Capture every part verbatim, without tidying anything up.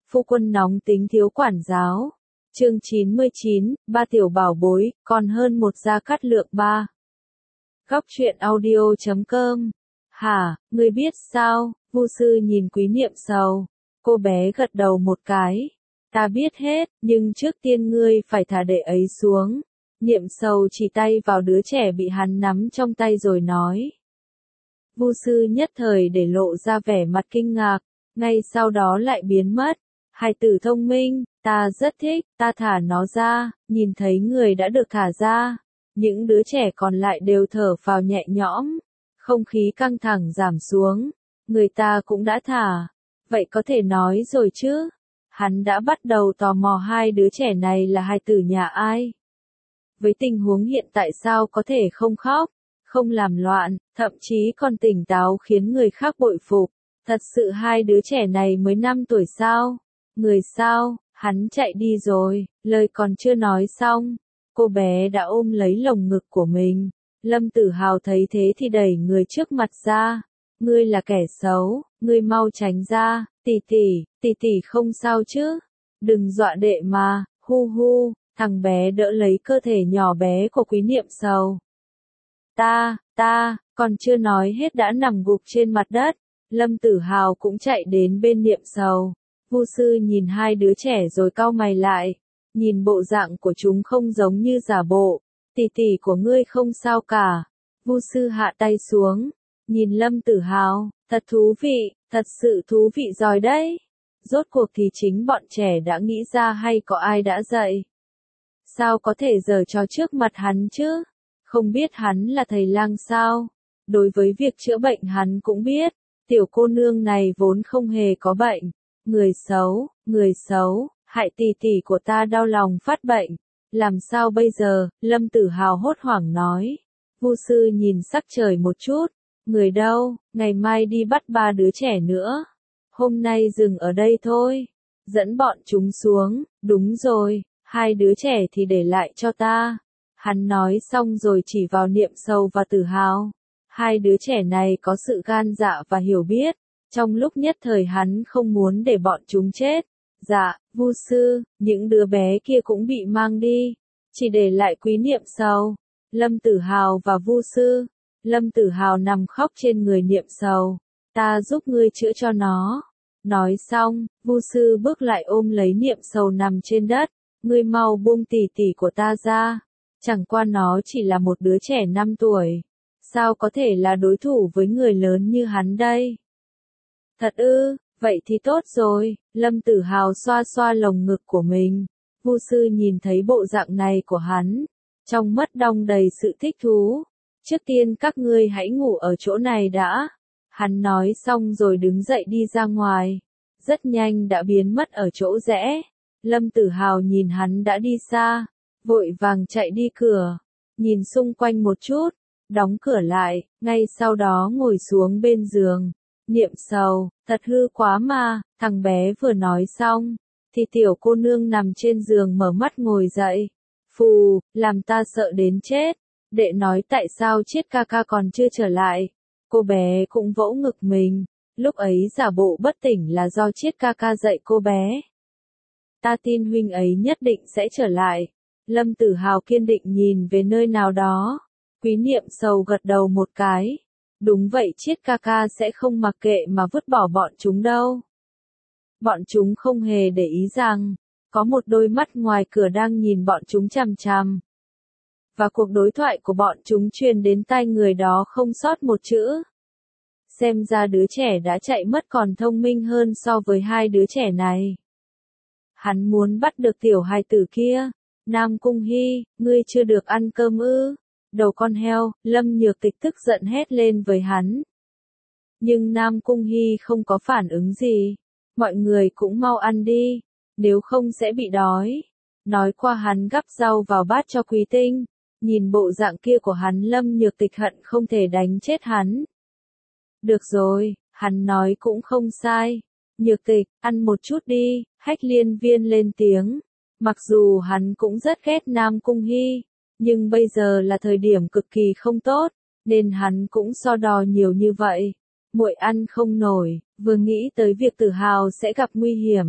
Phu quân nóng tính thiếu quản giáo. Chương chín mươi chín, ba tiểu bảo bối, còn hơn một gia cát lượng ba. Góc truyện audio chấm com. Hả, ngươi biết sao? Vu sư nhìn Quý Niệm Sầu. Cô bé gật đầu một cái. Ta biết hết, nhưng trước tiên ngươi phải thả đệ ấy xuống. Niệm Sầu chỉ tay vào đứa trẻ bị hắn nắm trong tay rồi nói. Vu sư nhất thời để lộ ra vẻ mặt kinh ngạc, ngay sau đó lại biến mất. Hài tử thông minh, ta rất thích, ta thả nó ra. Nhìn thấy người đã được thả ra, những đứa trẻ còn lại đều thở phào nhẹ nhõm, không khí căng thẳng giảm xuống, người ta cũng đã thả, vậy có thể nói rồi chứ. Hắn đã bắt đầu tò mò hai đứa trẻ này là hài tử nhà ai. Với tình huống hiện tại sao có thể không khóc, không làm loạn, thậm chí còn tỉnh táo khiến người khác bội phục. Thật sự hai đứa trẻ này mới năm tuổi sao? Người sao? Hắn chạy đi rồi, lời còn chưa nói xong. Cô bé đã ôm lấy lồng ngực của mình. Lâm Tử Hào thấy thế thì đẩy người trước mặt ra. Ngươi là kẻ xấu, ngươi mau tránh ra, tỷ tỷ, tỷ tỷ không sao chứ? Đừng dọa đệ mà, hu hu, thằng bé đỡ lấy cơ thể nhỏ bé của Quý Niệm Sầu. Ta, ta, còn chưa nói hết đã nằm gục trên mặt đất. Lâm Tử Hào cũng chạy đến bên Niệm Sầu. Vu sư nhìn hai đứa trẻ rồi cau mày lại. Nhìn bộ dạng của chúng không giống như giả bộ. Tỷ tỷ của ngươi không sao cả. Vu sư hạ tay xuống. Nhìn Lâm Tử Hào, thật thú vị, thật sự thú vị rồi đấy. Rốt cuộc thì chính bọn trẻ đã nghĩ ra hay có ai đã dạy? Sao có thể giở trò trước mặt hắn chứ? Không biết hắn là thầy lang sao? Đối với việc chữa bệnh hắn cũng biết. Tiểu cô nương này vốn không hề có bệnh. Người xấu, người xấu, hại tỷ tỷ của ta đau lòng phát bệnh. Làm sao bây giờ? Lâm Tử Hào hốt hoảng nói. Vu sư nhìn sắc trời một chút. Người đâu? Ngày mai đi bắt ba đứa trẻ nữa. Hôm nay dừng ở đây thôi. Dẫn bọn chúng xuống. Đúng rồi, hai đứa trẻ thì để lại cho ta. Hắn nói xong rồi chỉ vào Niệm Sầu và Tử Hào. Hai đứa trẻ này có sự gan dạ và hiểu biết. Trong lúc nhất thời hắn không muốn để bọn chúng chết. Dạ, Vu sư, những đứa bé kia cũng bị mang đi. Chỉ để lại Quý Niệm Sầu, Lâm Tử Hào và Vu sư. Lâm Tử Hào nằm khóc trên người Niệm Sầu. Ta giúp ngươi chữa cho nó. Nói xong, Vu sư bước lại ôm lấy Niệm Sầu nằm trên đất. Ngươi mau buông tỷ tỷ của ta ra. Chẳng qua nó chỉ là một đứa trẻ năm tuổi. Sao có thể là đối thủ với người lớn như hắn đây? Thật ư, vậy thì tốt rồi. Lâm Tử Hào xoa xoa lồng ngực của mình. Vu sư nhìn thấy bộ dạng này của hắn. Trong mắt đong đầy sự thích thú. Trước tiên các ngươi hãy ngủ ở chỗ này đã. Hắn nói xong rồi đứng dậy đi ra ngoài. Rất nhanh đã biến mất ở chỗ rẽ. Lâm Tử Hào nhìn hắn đã đi xa. Vội vàng chạy đi cửa. Nhìn xung quanh một chút. Đóng cửa lại, ngay sau đó ngồi xuống bên giường. Niệm Sầu, thật hư quá mà, thằng bé vừa nói xong, thì tiểu cô nương nằm trên giường mở mắt ngồi dậy. Phù, làm ta sợ đến chết. Đệ nói tại sao Chiết ca ca còn chưa trở lại. Cô bé cũng vỗ ngực mình, lúc ấy giả bộ bất tỉnh là do Chiết ca ca dạy cô bé. Ta tin huynh ấy nhất định sẽ trở lại. Lâm Tử Hào kiên định nhìn về nơi nào đó. Quý Niệm Sầu gật đầu một cái. Đúng vậy, Chiết ca ca sẽ không mặc kệ mà vứt bỏ bọn chúng đâu. Bọn chúng không hề để ý rằng, có một đôi mắt ngoài cửa đang nhìn bọn chúng chằm chằm. Và cuộc đối thoại của bọn chúng truyền đến tai người đó không sót một chữ. Xem ra đứa trẻ đã chạy mất còn thông minh hơn so với hai đứa trẻ này. Hắn muốn bắt được tiểu hài tử kia. Nam Cung Hy, ngươi chưa được ăn cơm ư? Đầu con heo, Lâm Nhược Tịch tức giận hét lên với hắn. Nhưng Nam Cung Hy không có phản ứng gì. Mọi người cũng mau ăn đi, nếu không sẽ bị đói. Nói qua hắn gắp rau vào bát cho Quý Tinh. Nhìn bộ dạng kia của hắn Lâm Nhược Tịch hận không thể đánh chết hắn. Được rồi, hắn nói cũng không sai. Nhược Tịch, ăn một chút đi, Hách Liên Viên lên tiếng. Mặc dù hắn cũng rất ghét Nam Cung Hy. Nhưng bây giờ là thời điểm cực kỳ không tốt, nên hắn cũng so đo nhiều như vậy. Muội ăn không nổi, vừa nghĩ tới việc Tử Hào sẽ gặp nguy hiểm,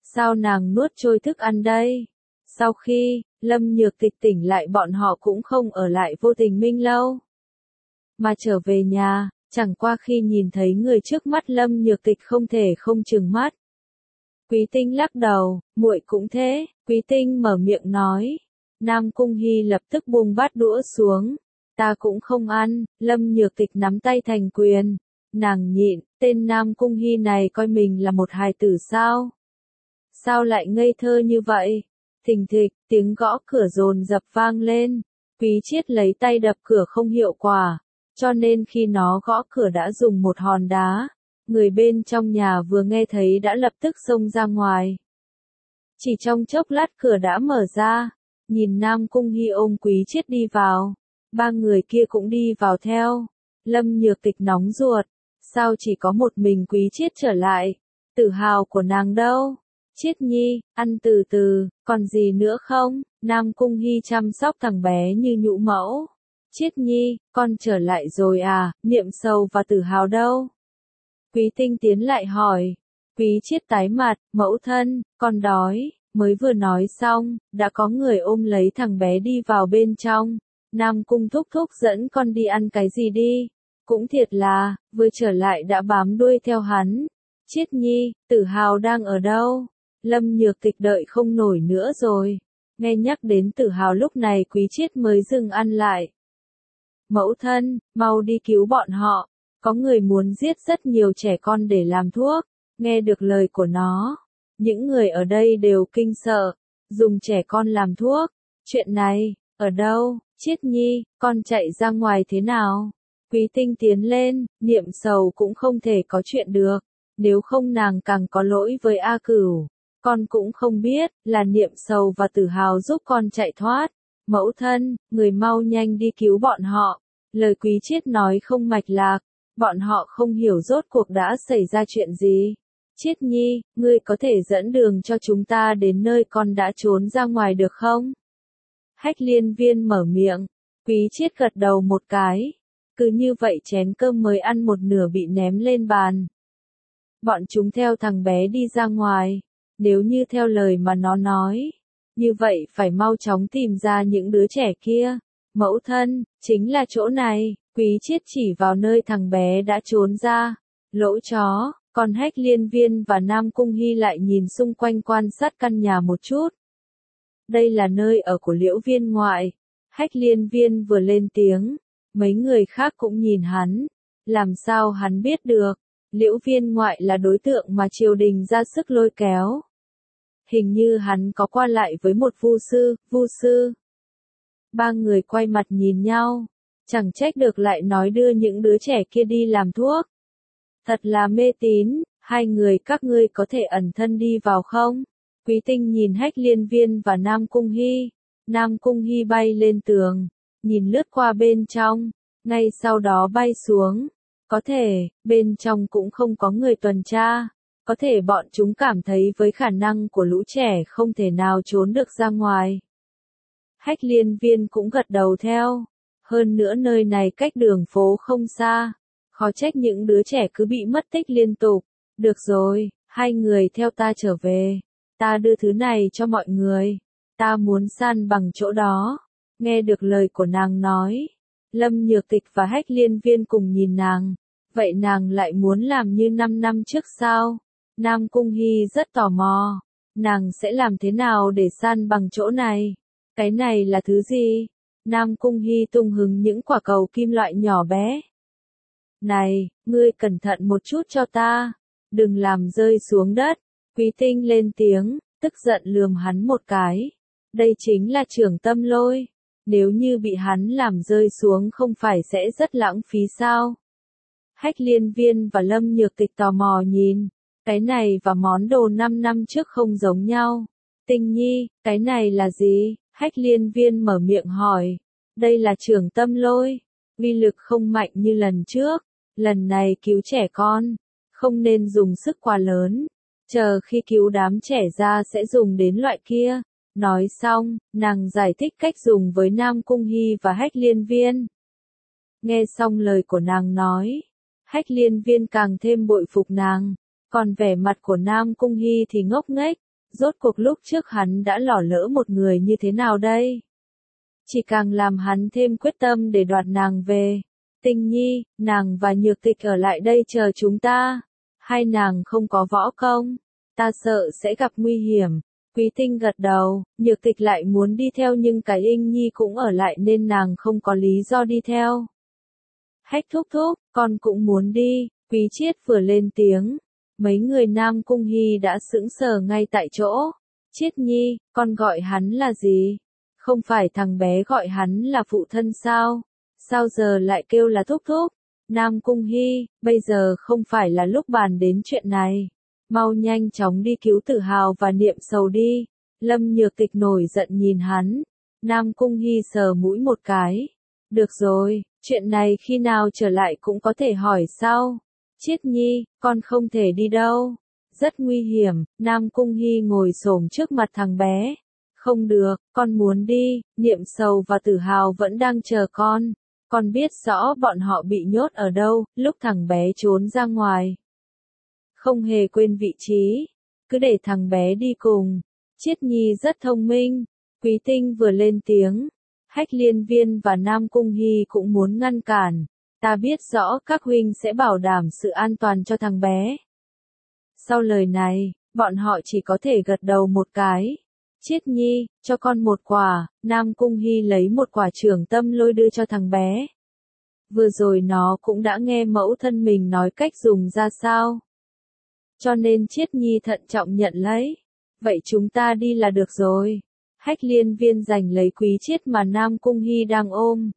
Sao nàng nuốt trôi thức ăn đây? Sau khi Lâm Nhược Tịch tỉnh lại bọn họ cũng không ở lại Vô Tình Minh lâu, mà trở về nhà, chẳng qua khi nhìn thấy người trước mắt Lâm Nhược Tịch không thể không trừng mắt. Quý Tinh lắc đầu, muội cũng thế, Quý Tinh mở miệng nói. Nam Cung Hy lập tức buông bát đũa xuống. Ta cũng không ăn, Lâm Nhược Tịch nắm tay thành quyền. Nàng nhịn, tên Nam Cung Hy này coi mình là một hài tử sao? Sao lại ngây thơ như vậy? Thình thịch, tiếng gõ cửa dồn dập vang lên. Quý Chiết lấy tay đập cửa không hiệu quả, cho nên khi nó gõ cửa đã dùng một hòn đá. Người bên trong nhà vừa nghe thấy đã lập tức xông ra ngoài. Chỉ trong chốc lát cửa đã mở ra, nhìn Nam Cung Hy ôm Quý Chiết đi vào. Ba người kia cũng đi vào theo. Lâm Nhược Tịch nóng ruột, sao chỉ có một mình Quý Chiết trở lại? Tự hào của nàng đâu? Chiết nhi, ăn từ từ, còn gì nữa không? Nam Cung Hy chăm sóc thằng bé như nhũ mẫu. Chiết nhi, con trở lại rồi à, Niệm Sầu và Tử Hào đâu? Quý Tinh tiến lại hỏi. Quý Chiết tái mặt, mẫu thân, con đói. Mới vừa nói xong, đã có người ôm lấy thằng bé đi vào bên trong. Nam Cung thúc thúc dẫn con đi ăn cái gì đi. Cũng thiệt là, vừa trở lại đã bám đuôi theo hắn. Chiết nhi, Tử Hào đang ở đâu? Lâm Nhược Tịch đợi không nổi nữa rồi. Nghe nhắc đến Tử Hào lúc này Quý Chiết mới dừng ăn lại. Mẫu thân, mau đi cứu bọn họ. Có người muốn giết rất nhiều trẻ con để làm thuốc. Nghe được lời của nó, những người ở đây đều kinh sợ. Dùng trẻ con làm thuốc. Chuyện này, ở đâu? Chiết nhi, con chạy ra ngoài thế nào? Quý Tinh tiến lên, Niệm Sầu cũng không thể có chuyện được. Nếu không nàng càng có lỗi với A Cửu. Con cũng không biết, là Niệm Sầu và Tử Hào giúp con chạy thoát. Mẫu thân, người mau nhanh đi cứu bọn họ. Lời Quý Chiết nói không mạch lạc. Bọn họ không hiểu rốt cuộc đã xảy ra chuyện gì. Chiết nhi, ngươi có thể dẫn đường cho chúng ta đến nơi con đã trốn ra ngoài được không? Hách Liên Viên mở miệng. Quý Chiết gật đầu một cái. Cứ như vậy chén cơm mới ăn một nửa bị ném lên bàn. Bọn chúng theo thằng bé đi ra ngoài. Nếu như theo lời mà nó nói, như vậy phải mau chóng tìm ra những đứa trẻ kia. Mẫu thân, chính là chỗ này. Quý Chiết chỉ vào nơi thằng bé đã trốn ra. Lỗ chó, còn Hách Liên Viên và Nam Cung Hy lại nhìn xung quanh quan sát căn nhà một chút. Đây là nơi ở của Liễu Viên ngoại. Hách Liên Viên vừa lên tiếng, mấy người khác cũng nhìn hắn. Làm sao hắn biết được? Liễu Viên ngoại là đối tượng mà triều đình ra sức lôi kéo. Hình như hắn có qua lại với một vu sư, vu sư. Ba người quay mặt nhìn nhau. Chẳng trách được lại nói đưa những đứa trẻ kia đi làm thuốc. Thật là mê tín, hai người các ngươi có thể ẩn thân đi vào không? Quý Tinh nhìn Hách Liên Viên và Nam Cung Hy. Nam Cung Hy bay lên tường, nhìn lướt qua bên trong, ngay sau đó bay xuống. Có thể, bên trong cũng không có người tuần tra. Có thể bọn chúng cảm thấy với khả năng của lũ trẻ không thể nào trốn được ra ngoài. Hách Liên Viên cũng gật đầu theo. Hơn nữa nơi này cách đường phố không xa. Khó trách những đứa trẻ cứ bị mất tích liên tục. Được rồi, hai người theo ta trở về. Ta đưa thứ này cho mọi người. Ta muốn san bằng chỗ đó. Nghe được lời của nàng nói. Lâm Nhược Tịch và Hách Liên Viên cùng nhìn nàng. Vậy nàng lại muốn làm như năm năm trước sao? Nam Cung Hy rất tò mò. Nàng sẽ làm thế nào để san bằng chỗ này? Cái này là thứ gì? Nam Cung Hy tung hứng những quả cầu kim loại nhỏ bé. Này, ngươi cẩn thận một chút cho ta. Đừng làm rơi xuống đất. Quý Tinh lên tiếng, tức giận lườm hắn một cái. Đây chính là Trưởng Tâm Lôi. Nếu như bị hắn làm rơi xuống không phải sẽ rất lãng phí sao? Hách Liên Viên và Lâm Nhược Tịch tò mò nhìn. Cái này và món đồ năm năm trước không giống nhau. Tinh nhi, cái này là gì? Hách Liên Viên mở miệng hỏi. Đây là Trưởng Tâm Lôi. Uy lực không mạnh như lần trước. Lần này cứu trẻ con. Không nên dùng sức quá lớn. Chờ khi cứu đám trẻ ra sẽ dùng đến loại kia. Nói xong, nàng giải thích cách dùng với Nam Cung Hy và Hách Liên Viên. Nghe xong lời của nàng nói. Hách Liên Viên càng thêm bội phục nàng. Còn vẻ mặt của Nam Cung Hy thì ngốc nghếch. rốt cuộc lúc trước hắn đã lỏ lỡ một người như thế nào đây? Chỉ càng làm hắn thêm quyết tâm để đoạt nàng về. Tình nhi, nàng và Nhược Tịch ở lại đây chờ chúng ta. Hai nàng không có võ công, ta sợ sẽ gặp nguy hiểm. Quý Tinh gật đầu, Nhược Tịch lại muốn đi theo nhưng cái Inh Nhi cũng ở lại nên nàng không có lý do đi theo. Hách thúc thúc, con cũng muốn đi, Quý Chiết vừa lên tiếng. Mấy người Nam Cung Hy đã sững sờ ngay tại chỗ. Chiết Nhi, con gọi hắn là gì? Không phải thằng bé gọi hắn là phụ thân sao? Sao giờ lại kêu là thúc thúc? Nam Cung Hy, bây giờ không phải là lúc bàn đến chuyện này. Mau nhanh chóng đi cứu Tử Hào và Niệm Sầu đi. Lâm Nhược Tịch nổi giận nhìn hắn. Nam Cung Hy sờ mũi một cái. Được rồi, chuyện này khi nào trở lại cũng có thể hỏi sau. Chiết Nhi, con không thể đi đâu. Rất nguy hiểm, Nam Cung Hy ngồi xổm trước mặt thằng bé. Không được, con muốn đi, Niệm Sầu và Tử Hào vẫn đang chờ con. Con biết rõ bọn họ bị nhốt ở đâu, lúc thằng bé trốn ra ngoài. Không hề quên vị trí, cứ để thằng bé đi cùng. Chiết Nhi rất thông minh. Quý Tinh vừa lên tiếng. Hách Liên Viên và Nam Cung Hy cũng muốn ngăn cản. Ta biết rõ các huynh sẽ bảo đảm sự an toàn cho thằng bé. Sau lời này, bọn họ chỉ có thể gật đầu một cái. Chiết Nhi, cho con một quả. Nam Cung Hy lấy một quả trưởng tâm lôi đưa cho thằng bé. Vừa rồi nó cũng đã nghe mẫu thân mình nói cách dùng ra sao. Cho nên Chiết Nhi thận trọng nhận lấy. Vậy chúng ta đi là được rồi. Hách Liên Viên giành lấy Quý Chiết mà Nam Cung Hy đang ôm.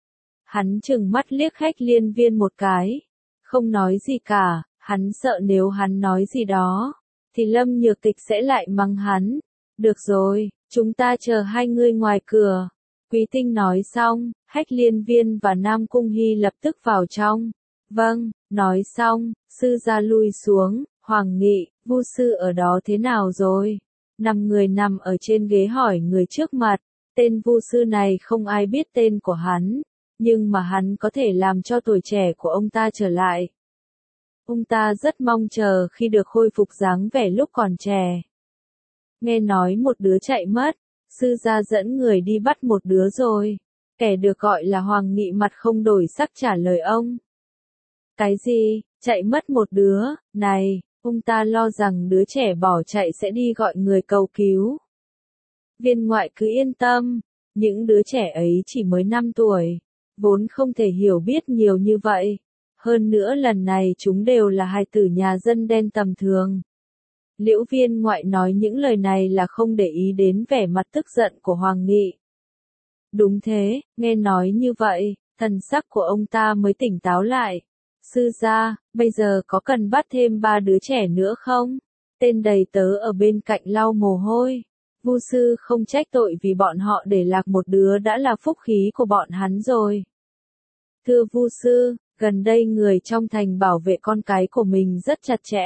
Hắn trừng mắt liếc Hách Liên Viên một cái. Không nói gì cả, hắn sợ nếu hắn nói gì đó, thì Lâm Nhược Tịch sẽ lại mắng hắn. Được rồi, chúng ta chờ hai người ngoài cửa. Quý Tinh nói xong, Hách Liên Viên và Nam Cung Hy lập tức vào trong. Vâng, nói xong, sư gia lui xuống, Hoàng Nghị, Vu sư ở đó thế nào rồi? Năm người nằm ở trên ghế hỏi người trước mặt, tên Vu sư này không ai biết tên của hắn, nhưng mà hắn có thể làm cho tuổi trẻ của ông ta trở lại. Ông ta rất mong chờ khi được khôi phục dáng vẻ lúc còn trẻ. Nghe nói một đứa chạy mất, sư gia dẫn người đi bắt một đứa rồi. Kẻ được gọi là Hoàng Nghị mặt không đổi sắc trả lời ông. Cái gì, chạy mất một đứa, này, ông ta lo rằng đứa trẻ bỏ chạy sẽ đi gọi người cầu cứu. Viên ngoại cứ yên tâm, những đứa trẻ ấy chỉ mới năm tuổi, vốn không thể hiểu biết nhiều như vậy. Hơn nữa lần này chúng đều là hài tử nhà dân đen tầm thường. Liễu Viên ngoại nói những lời này là không để ý đến vẻ mặt tức giận của Hoàng Nghị. Đúng thế, nghe nói như vậy, thần sắc của ông ta mới tỉnh táo lại. Sư gia, bây giờ có cần bắt thêm ba đứa trẻ nữa không? Tên đầy tớ ở bên cạnh lau mồ hôi. Vu sư không trách tội vì bọn họ để lạc một đứa đã là phúc khí của bọn hắn rồi. Thưa Vu sư, gần đây người trong thành bảo vệ con cái của mình rất chặt chẽ.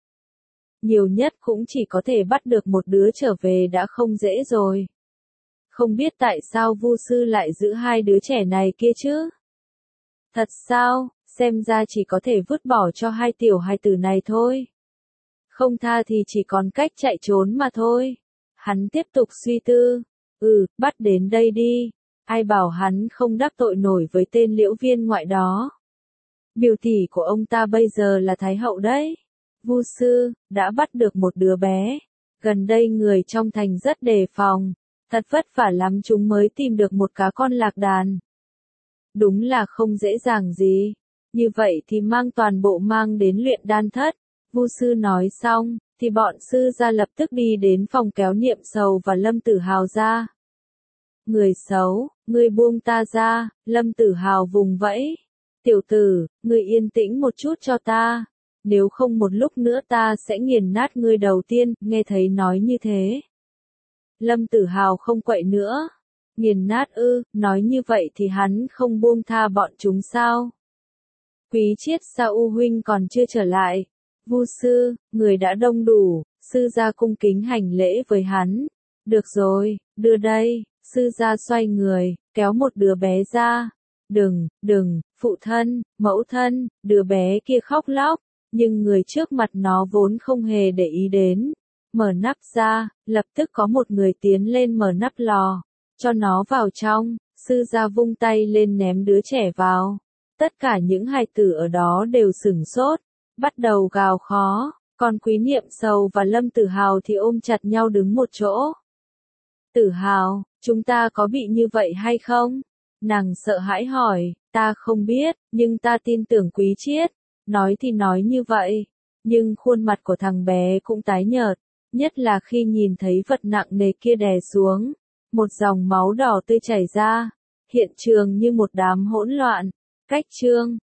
Nhiều nhất cũng chỉ có thể bắt được một đứa trở về đã không dễ rồi. Không biết tại sao Vu sư lại giữ hai đứa trẻ này kia chứ? Thật sao, xem ra chỉ có thể vứt bỏ cho hai tiểu hài tử này thôi. Không tha thì chỉ còn cách chạy trốn mà thôi. Hắn tiếp tục suy tư. Ừ, bắt đến đây đi. Ai bảo hắn không đắc tội nổi với tên Liễu Viên ngoại đó. Biểu tỷ của ông ta bây giờ là Thái hậu đấy. Vu sư, đã bắt được một đứa bé. Gần đây người trong thành rất đề phòng. Thật vất vả lắm chúng mới tìm được một cá con lạc đàn. Đúng là không dễ dàng gì. Như vậy thì mang toàn bộ mang đến luyện đan thất. Vu sư nói xong, thì bọn sư gia lập tức đi đến phòng kéo Niệm Sầu và Lâm Tử Hào ra. Người xấu, ngươi buông ta ra, Lâm Tử Hào vùng vẫy. Tiểu tử, ngươi yên tĩnh một chút cho ta. Nếu không một lúc nữa ta sẽ nghiền nát ngươi đầu tiên, nghe thấy nói như thế. Lâm Tử Hào không quậy nữa. Nghiền nát ư, nói như vậy thì hắn không buông tha bọn chúng sao? Quý Chiết sao U huynh còn chưa trở lại? Vu sư, người đã đông đủ, sư gia cung kính hành lễ với hắn. Được rồi, đưa đây, sư gia xoay người, kéo một đứa bé ra. Đừng, đừng, phụ thân, mẫu thân, đứa bé kia khóc lóc, nhưng người trước mặt nó vốn không hề để ý đến. Mở nắp ra, lập tức có một người tiến lên mở nắp lò, cho nó vào trong, sư gia vung tay lên ném đứa trẻ vào. Tất cả những hài tử ở đó đều sửng sốt, bắt đầu gào khó, còn Quý Niệm Sầu và Lâm Tử Hào thì ôm chặt nhau đứng một chỗ. Tử Hào, chúng ta có bị như vậy hay không? Nàng sợ hãi hỏi, ta không biết, nhưng ta tin tưởng Quý Triết. Nói thì nói như vậy, nhưng khuôn mặt của thằng bé cũng tái nhợt, nhất là khi nhìn thấy vật nặng nề kia đè xuống. Một dòng máu đỏ tươi chảy ra, hiện trường như một đám hỗn loạn. Cách chương